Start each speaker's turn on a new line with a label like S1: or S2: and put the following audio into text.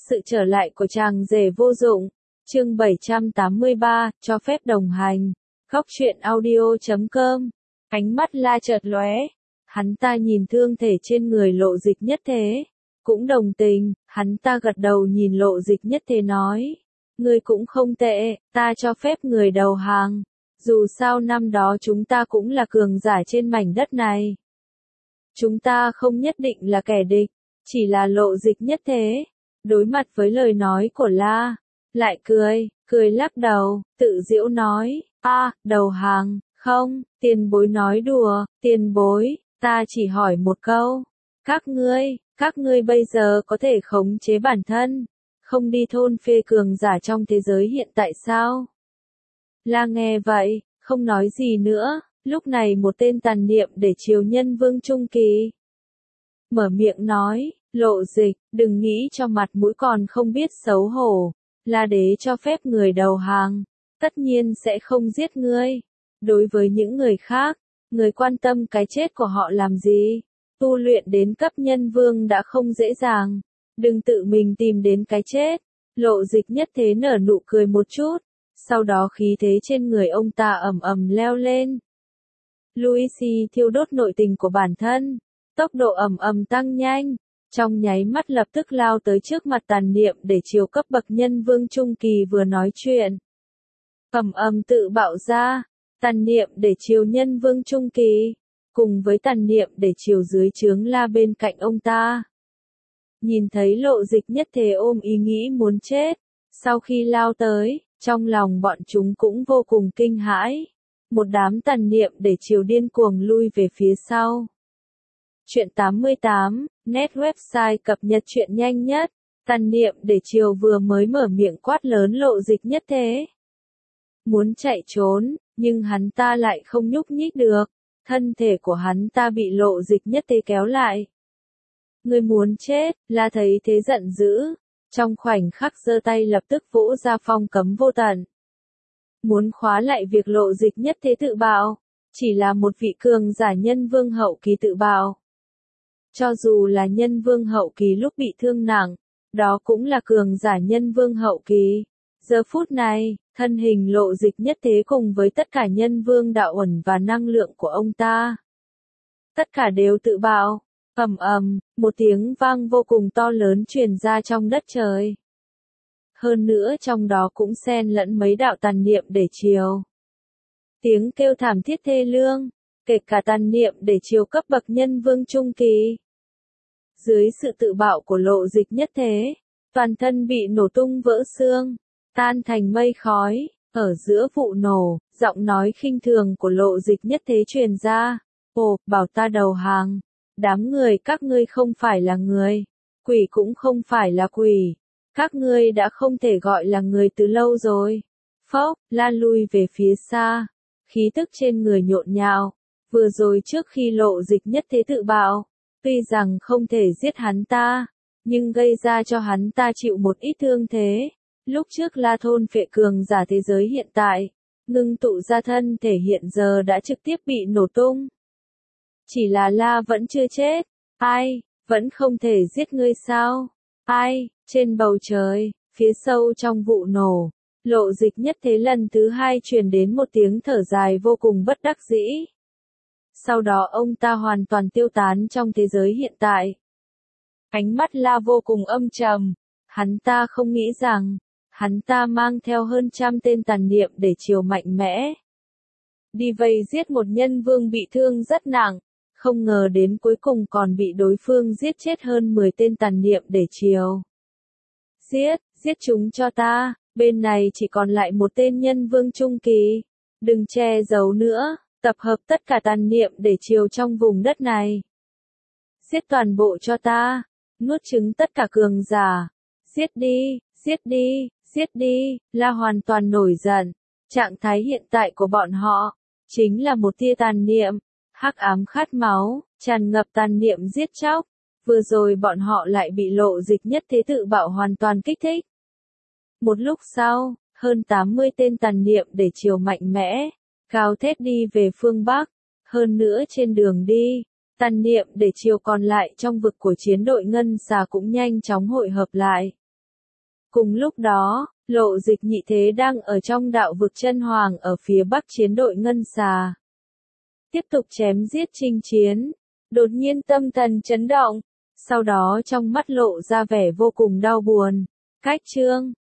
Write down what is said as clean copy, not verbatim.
S1: Sự trở lại của chàng rể vô dụng. Chương 783, cho phép đồng hành. Góc truyện audio.com. Ánh mắt La chợt lóe. Hắn ta nhìn thương thể trên người Lộ Dịch Nhất Thế. Cũng đồng tình, hắn ta gật đầu nhìn Lộ Dịch Nhất Thế nói. Ngươi cũng không tệ, ta cho phép người đầu hàng. Dù sao năm đó chúng ta cũng là cường giả trên mảnh đất này. Chúng ta không nhất định là kẻ địch, chỉ là Lộ Dịch Nhất Thế. Đối mặt với lời nói của La, lại cười lắc đầu, tự giễu nói, đầu hàng, không, tiền bối nói đùa, tiền bối, ta chỉ hỏi một câu, các ngươi bây giờ có thể khống chế bản thân, không đi thôn phệ cường giả trong thế giới hiện tại sao? La nghe vậy, không nói gì nữa, lúc này một tên tàn niệm để chiều Nhân Vương Trung Kỳ. Mở miệng nói, Lộ Dịch, đừng nghĩ cho mặt mũi còn không biết xấu hổ, là đế cho phép người đầu hàng, tất nhiên sẽ không giết ngươi. Đối với những người khác, người quan tâm cái chết của họ làm gì? Tu luyện đến cấp nhân vương đã không dễ dàng, đừng tự mình tìm đến cái chết. Lộ Dịch Nhất Thế nở nụ cười một chút, sau đó khí thế trên người ông ta ầm ầm leo lên. Luigi thiêu đốt nội tình của bản thân, tốc độ ầm ầm tăng nhanh, trong nháy mắt lập tức lao tới trước mặt tàn niệm để chiều cấp bậc nhân vương trung kỳ vừa nói chuyện. Ầm ầm tự bạo ra, tàn niệm để chiều nhân vương trung kỳ, cùng với tàn niệm để chiều dưới trướng La bên cạnh ông ta. Nhìn thấy Lộ Dịch Nhất Thế ôm ý nghĩ muốn chết, sau khi lao tới, trong lòng bọn chúng cũng vô cùng kinh hãi. Một đám tàn niệm để chiều điên cuồng lui về phía sau. Chuyện 88, net website cập nhật chuyện nhanh nhất. Tàn niệm để chiều vừa mới mở miệng quát lớn Lộ Dịch Nhất Thế. Muốn chạy trốn, nhưng hắn ta lại không nhúc nhích được. Thân thể của hắn ta bị Lộ Dịch Nhất Thế kéo lại. Người muốn chết, là thấy thế giận dữ. Trong khoảnh khắc giơ tay lập tức vỗ ra phong cấm vô tận. Muốn khóa lại việc Lộ Dịch Nhất Thế tự bạo. Chỉ là một vị cường giả nhân vương hậu kỳ tự bạo. Cho dù là nhân vương hậu kỳ lúc bị thương nặng, đó cũng là cường giả nhân vương hậu kỳ. Giờ phút này, thân hình Lộ Dịch Nhất Thế cùng với tất cả nhân vương đạo ẩn và năng lượng của ông ta. Tất cả đều tự bạo, ầm ầm, một tiếng vang vô cùng to lớn truyền ra trong đất trời. Hơn nữa trong đó cũng xen lẫn mấy đạo tàn niệm để chiều. Tiếng kêu thảm thiết thê lương, kể cả tàn niệm để chiều cấp bậc nhân vương trung kỳ. Dưới sự tự bạo của Lộ Dịch Nhất Thế, toàn thân bị nổ tung vỡ xương, tan thành mây khói. Ở giữa vụ nổ, giọng nói khinh thường của Lộ Dịch Nhất Thế truyền ra. Ồ, bảo ta đầu hàng. Đám người các ngươi không phải là người. Quỷ cũng không phải là quỷ. Các ngươi đã không thể gọi là người từ lâu rồi. Phốc, La lui về phía xa. Khí tức trên người nhộn nhạo. Vừa rồi trước khi Lộ Dịch Nhất Thế tự bạo, tuy rằng không thể giết hắn ta, nhưng gây ra cho hắn ta chịu một ít thương thế. Lúc trước La thôn phệ cường giả thế giới hiện tại, ngưng tụ ra thân thể hiện giờ đã trực tiếp bị nổ tung. Chỉ là La vẫn chưa chết. Ai, vẫn không thể giết ngươi sao? Ai, trên bầu trời, phía sâu trong vụ nổ, Lộ Dịch Nhất Thế lần thứ hai truyền đến một tiếng thở dài vô cùng bất đắc dĩ. Sau đó ông ta hoàn toàn tiêu tán trong thế giới hiện tại. Ánh mắt La vô cùng âm trầm, hắn ta không nghĩ rằng, hắn ta mang theo hơn 100 tên tàn niệm để chiều mạnh mẽ. Đi vây giết một nhân vương bị thương rất nặng, không ngờ đến cuối cùng còn bị đối phương giết chết hơn 10 tên tàn niệm để chiều. Giết chúng cho ta, bên này chỉ còn lại một tên nhân vương trung kỳ. Đừng che giấu nữa, tập hợp tất cả tàn niệm để chiều trong vùng đất này. Giết toàn bộ cho ta, nuốt chửng tất cả cường giả. Giết đi, La hoàn toàn nổi giận. Trạng thái hiện tại của bọn họ, chính là một tia tàn niệm, hắc ám khát máu, tràn ngập tàn niệm giết chóc. Vừa rồi bọn họ lại bị Lộ Dịch Nhất Thế tự bạo hoàn toàn kích thích. Một lúc sau, hơn 80 tên tàn niệm để chiều mạnh mẽ, gào thét đi về phương Bắc. Hơn nữa trên đường đi, tàn niệm để chiều còn lại trong vực của chiến đội Ngân Xà cũng nhanh chóng hội hợp lại. Cùng lúc đó, Lộ Dịch Nhị Thế đang ở trong đạo vực chân hoàng ở phía bắc chiến đội Ngân Xà. Tiếp tục chém giết chinh chiến. Đột nhiên tâm thần chấn động. Sau đó trong mắt lộ ra vẻ vô cùng đau buồn. Cách chương